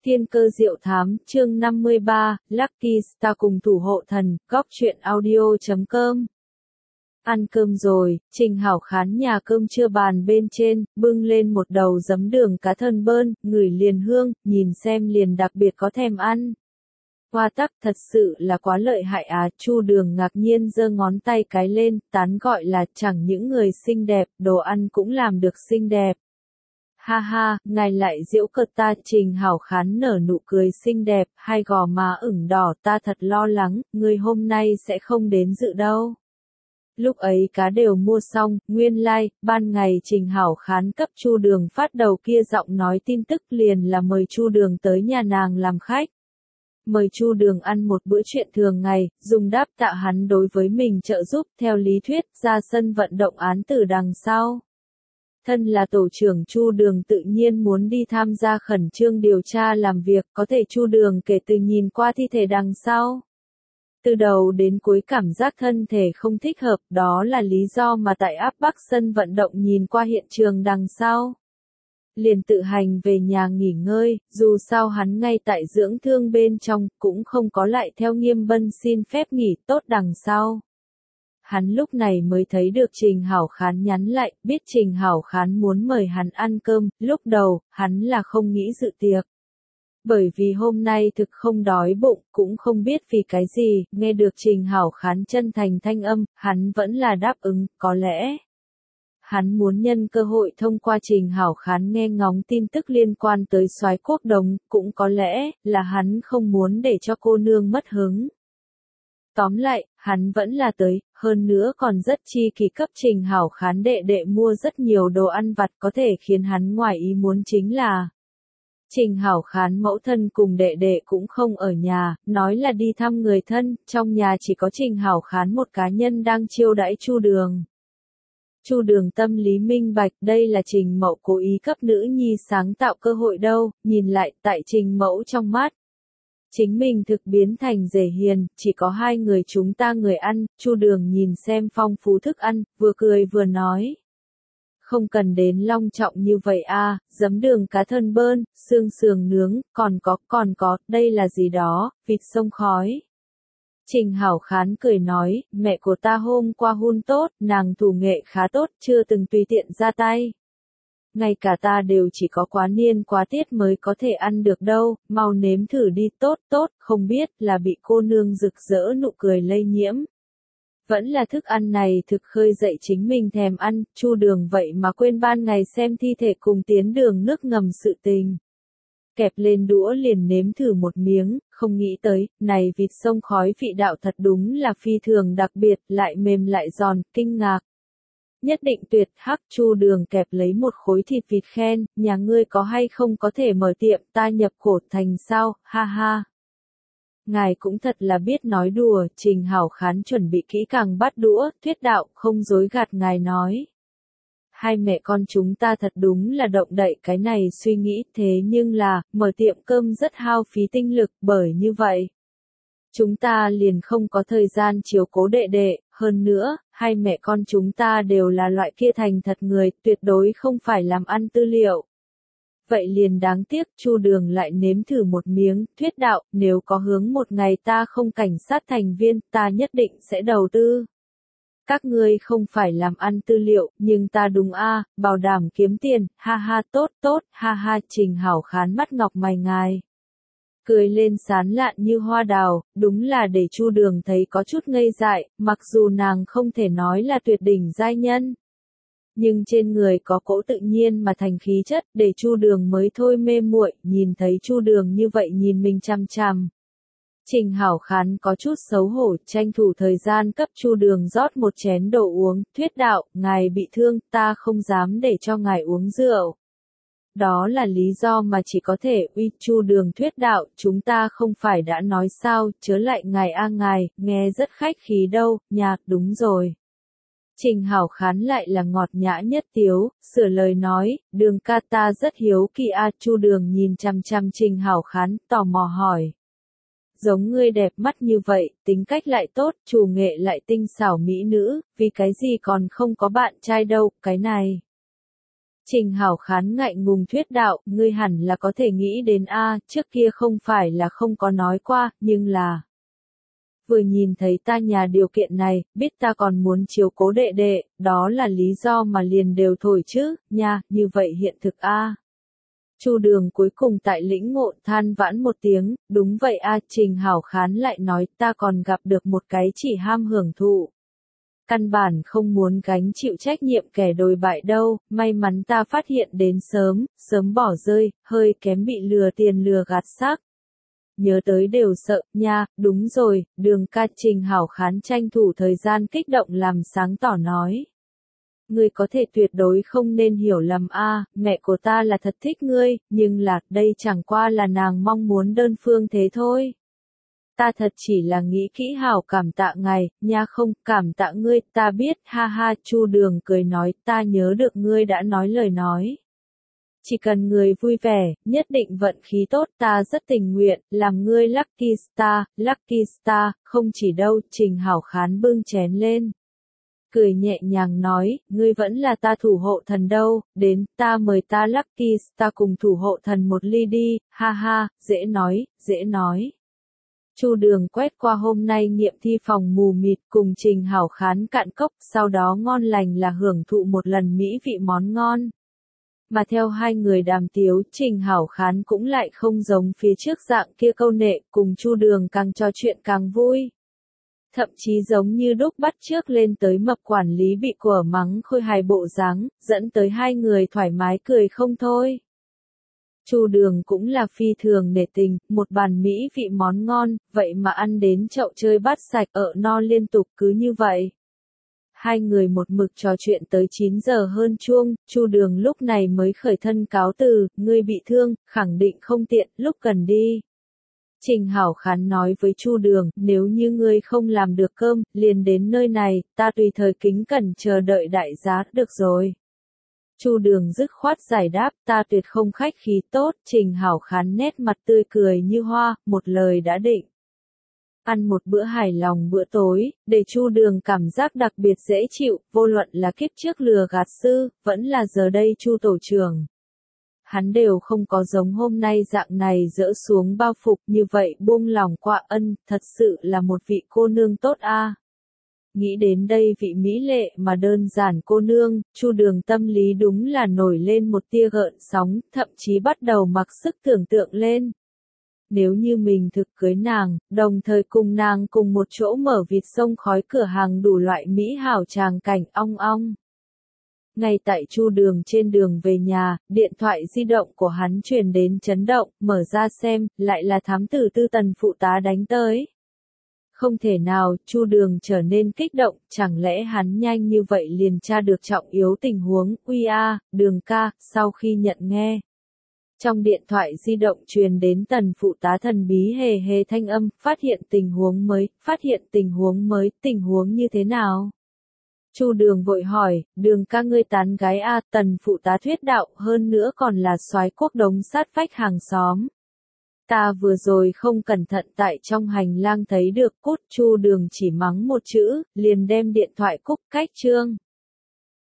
Thiên cơ diệu thám, chương 53, Lucky Star cùng thủ hộ thần, góc truyện audio.com. Ăn cơm rồi, Trình Hảo Khán nhà cơm trưa bàn bên trên, bưng lên một đầu giấm đường cá thân bơn, ngửi liền hương, nhìn xem liền đặc biệt có thèm ăn. Hoa tắc thật sự là quá lợi hại à, Chu Đường ngạc nhiên giơ ngón tay cái lên, tán gọi là chẳng những người xinh đẹp, đồ ăn cũng làm được xinh đẹp. Ha ha, ngài lại giễu cợt ta. Trình Hảo Khán nở nụ cười xinh đẹp, hai gò má ửng đỏ, ta thật lo lắng, người hôm nay sẽ không đến dự đâu. Lúc ấy cá đều mua xong, nguyên lai, ban ngày Trình Hảo Khán cấp Chu Đường phát đầu kia giọng nói tin tức liền là mời Chu Đường tới nhà nàng làm khách. Mời Chu Đường ăn một bữa chuyện thường ngày, dùng đáp tạ hắn đối với mình trợ giúp, theo lý thuyết, ra sân vận động án tử đằng sau. Thân là tổ trưởng Chu Đường tự nhiên muốn đi tham gia khẩn trương điều tra làm việc, có thể Chu Đường kể từ nhìn qua thi thể đằng sau. Từ đầu đến cuối cảm giác thân thể không thích hợp, đó là lý do mà tại áp Bắc sân vận động nhìn qua hiện trường đằng sau. Liền tự hành về nhà nghỉ ngơi, dù sao hắn ngay tại dưỡng thương bên trong, cũng không có lại theo Nghiêm Bân xin phép nghỉ tốt đằng sau. Hắn lúc này mới thấy được Trình Hảo Khán nhắn lại, biết Trình Hảo Khán muốn mời hắn ăn cơm, lúc đầu, hắn là không nghĩ dự tiệc. Bởi vì hôm nay thực không đói bụng, cũng không biết vì cái gì, nghe được Trình Hảo Khán chân thành thanh âm, hắn vẫn là đáp ứng, có lẽ. Hắn muốn nhân cơ hội thông qua Trình Hảo Khán nghe ngóng tin tức liên quan tới Soái Quốc Đồng, cũng có lẽ là hắn không muốn để cho cô nương mất hứng. Tóm lại, hắn vẫn là tới, hơn nữa còn rất chi kỳ cấp Trình Hảo Khán đệ đệ mua rất nhiều đồ ăn vặt có thể khiến hắn ngoài ý muốn chính là Trình Hảo Khán mẫu thân cùng đệ đệ cũng không ở nhà, nói là đi thăm người thân, trong nhà chỉ có Trình Hảo Khán một cá nhân đang chiêu đãi Chu Đường. Chu Đường tâm lý minh bạch, đây là Trình Mậu cố ý cấp nữ nhi sáng tạo cơ hội đâu, nhìn lại, tại Trình Mẫu trong mắt. Chính mình thực biến thành rể hiền, chỉ có hai người chúng ta người ăn, Chu Đường nhìn xem phong phú thức ăn, vừa cười vừa nói. Không cần đến long trọng như vậy a, giấm đường cá thân bơn, xương sườn nướng, còn có, đây là gì đó, vịt sông khói. Trình Hảo Khán cười nói, mẹ của ta hôm qua hun tốt, nàng thủ nghệ khá tốt, chưa từng tùy tiện ra tay. Ngay cả ta đều chỉ có quá niên quá tiết mới có thể ăn được đâu, mau nếm thử đi, tốt, không biết là bị cô nương rực rỡ nụ cười lây nhiễm. Vẫn là thức ăn này thực khơi dậy chính mình thèm ăn, Chu Đường vậy mà quên ban ngày xem thi thể cùng tiến đường nước ngầm sự tình. Kẹp lên đũa liền nếm thử một miếng, không nghĩ tới, này vịt sông khói vị đạo thật đúng là phi thường đặc biệt, lại mềm lại giòn, kinh ngạc. Nhất định tuyệt hắc. Chu Đường kẹp lấy một khối thịt vịt khen, nhà ngươi có hay không có thể mở tiệm, ta nhập khổ thành sao, ha ha. Ngài cũng thật là biết nói đùa, Trình Hảo Khán chuẩn bị kỹ càng bắt đũa, thuyết đạo, không dối gạt ngài nói. Hai mẹ con chúng ta thật đúng là động đậy cái này suy nghĩ, thế nhưng là, mở tiệm cơm rất hao phí tinh lực, bởi như vậy. Chúng ta liền không có thời gian chiếu cố đệ đệ, hơn nữa, hai mẹ con chúng ta đều là loại kia thành thật người, tuyệt đối không phải làm ăn tư liệu. Vậy liền đáng tiếc, Chu Đường lại nếm thử một miếng, thuyết đạo, nếu có hướng một ngày ta không cảnh sát thành viên, ta nhất định sẽ đầu tư. Các ngươi không phải làm ăn tư liệu, nhưng ta đúng a, bảo đảm kiếm tiền, ha ha tốt, ha ha. Trình Hảo Khán mắt ngọc mày ngài. Cười lên sán lạn như hoa đào, đúng là để Chu Đường thấy có chút ngây dại, mặc dù nàng không thể nói là tuyệt đỉnh giai nhân. Nhưng trên người có cỗ tự nhiên mà thành khí chất, để Chu Đường mới thôi mê muội, nhìn thấy Chu Đường như vậy nhìn mình chằm chằm. Trình Hảo Khán có chút xấu hổ, tranh thủ thời gian cấp Chu Đường rót một chén đồ uống, thuyết đạo, ngài bị thương, ta không dám để cho ngài uống rượu. Đó là lý do mà chỉ có thể uy. Chu Đường thuyết đạo, chúng ta không phải đã nói sao, chớ lại ngài a ngài, nghe rất khách khí đâu, nhạc, đúng rồi. Trình Hảo Khán lại là ngọt nhã nhất tiếu, sửa lời nói, Đường ca ta rất hiếu kỳ a. Chu Đường nhìn chằm chằm Trình Hảo Khán, tò mò hỏi. Giống ngươi đẹp mắt như vậy, tính cách lại tốt, chủ nghệ lại tinh xảo mỹ nữ, vì cái gì còn không có bạn trai đâu, cái này. Trình Hảo Khán ngại ngùng thuyết đạo, ngươi hẳn là có thể nghĩ đến a, trước kia không phải là không có nói qua, nhưng là vừa nhìn thấy ta nhà điều kiện này, biết ta còn muốn chiếu cố đệ đệ, đó là lý do mà liền đều thổi chứ, nha, như vậy hiện thực a. Chu Đường cuối cùng tại lĩnh ngộ than vãn một tiếng, đúng vậy a. Trình Hảo Khán lại nói ta còn gặp được một cái chỉ ham hưởng thụ. Căn bản không muốn gánh chịu trách nhiệm kẻ đồi bại đâu, may mắn ta phát hiện đến sớm, sớm bỏ rơi, hơi kém bị lừa tiền lừa gạt xác. Nhớ tới đều sợ, nha, đúng rồi, Đường ca. Trình Hảo Khán tranh thủ thời gian kích động làm sáng tỏ nói. Ngươi có thể tuyệt đối không nên hiểu lầm a, mẹ của ta là thật thích ngươi, nhưng là, đây chẳng qua là nàng mong muốn đơn phương thế thôi. Ta thật chỉ là nghĩ kỹ hảo cảm tạ ngài, nha không, cảm tạ ngươi, ta biết, ha ha. Chu Đường cười nói, ta nhớ được ngươi đã nói lời nói. Chỉ cần người vui vẻ, nhất định vận khí tốt, ta rất tình nguyện, làm ngươi lucky star, không chỉ đâu. Trình Hảo Khán bưng chén lên. Cười nhẹ nhàng nói, ngươi vẫn là ta thủ hộ thần đâu, đến, ta mời ta lucky star cùng thủ hộ thần một ly đi, ha ha, dễ nói, dễ nói. Chu Đường quét qua hôm nay nghiệm thi phòng mù mịt cùng Trình Hảo Khán cạn cốc, sau đó ngon lành là hưởng thụ một lần mỹ vị món ngon. Mà theo hai người đàm tiếu, Trình Hảo Khán cũng lại không giống phía trước dạng kia câu nệ, cùng Chu Đường càng trò chuyện càng vui. Thậm chí giống như đúc bắt trước lên tới mập quản lý bị của mắng khôi hài bộ dáng, dẫn tới hai người thoải mái cười không thôi. Chu Đường cũng là phi thường nể tình, một bàn mỹ vị món ngon, vậy mà ăn đến chậu chơi bát sạch ở no liên tục cứ như vậy. Hai người một mực trò chuyện tới 9 giờ hơn chuông, Chu Đường lúc này mới khởi thân cáo từ, ngươi bị thương, khẳng định không tiện, lúc cần đi. Trình Hảo Khán nói với Chu Đường, nếu như ngươi không làm được cơm, liền đến nơi này, ta tùy thời kính cẩn chờ đợi đại giá, được rồi. Chu Đường dứt khoát giải đáp, ta tuyệt không khách khí tốt. Trình Hảo Khán nét mặt tươi cười như hoa, một lời đã định. Ăn một bữa hài lòng bữa tối, để Chu Đường cảm giác đặc biệt dễ chịu, vô luận là kiếp trước lừa gạt sư, vẫn là giờ đây Chu tổ trưởng. Hắn đều không có giống hôm nay dạng này dỡ xuống bao phục như vậy buông lòng qua ân, thật sự là một vị cô nương tốt a. Nghĩ đến đây vị mỹ lệ mà đơn giản cô nương, Chu Đường tâm lý đúng là nổi lên một tia gợn sóng, thậm chí bắt đầu mặc sức tưởng tượng lên. Nếu như mình thực cưới nàng, đồng thời cùng nàng cùng một chỗ mở vịt sông khói cửa hàng đủ loại mỹ hảo tràng cảnh ong ong. Ngay tại Chu Đường trên đường về nhà, điện thoại di động của hắn truyền đến chấn động, mở ra xem, lại là thám tử Tư Tần phụ tá đánh tới. Không thể nào, Chu Đường trở nên kích động, chẳng lẽ hắn nhanh như vậy liền tra được trọng yếu tình huống, uy a, Đường ca, sau khi nhận nghe. Trong điện thoại di động truyền đến Tần phụ tá thần bí hề hề thanh âm, phát hiện tình huống mới, tình huống như thế nào? Chu Đường vội hỏi, Đường ca ngươi tán gái a, Tần phụ tá thuyết đạo, hơn nữa còn là soái quốc đống sát vách hàng xóm. Ta vừa rồi không cẩn thận tại trong hành lang thấy được cút. Chu Đường chỉ mắng một chữ, liền đem điện thoại cúp cách chương.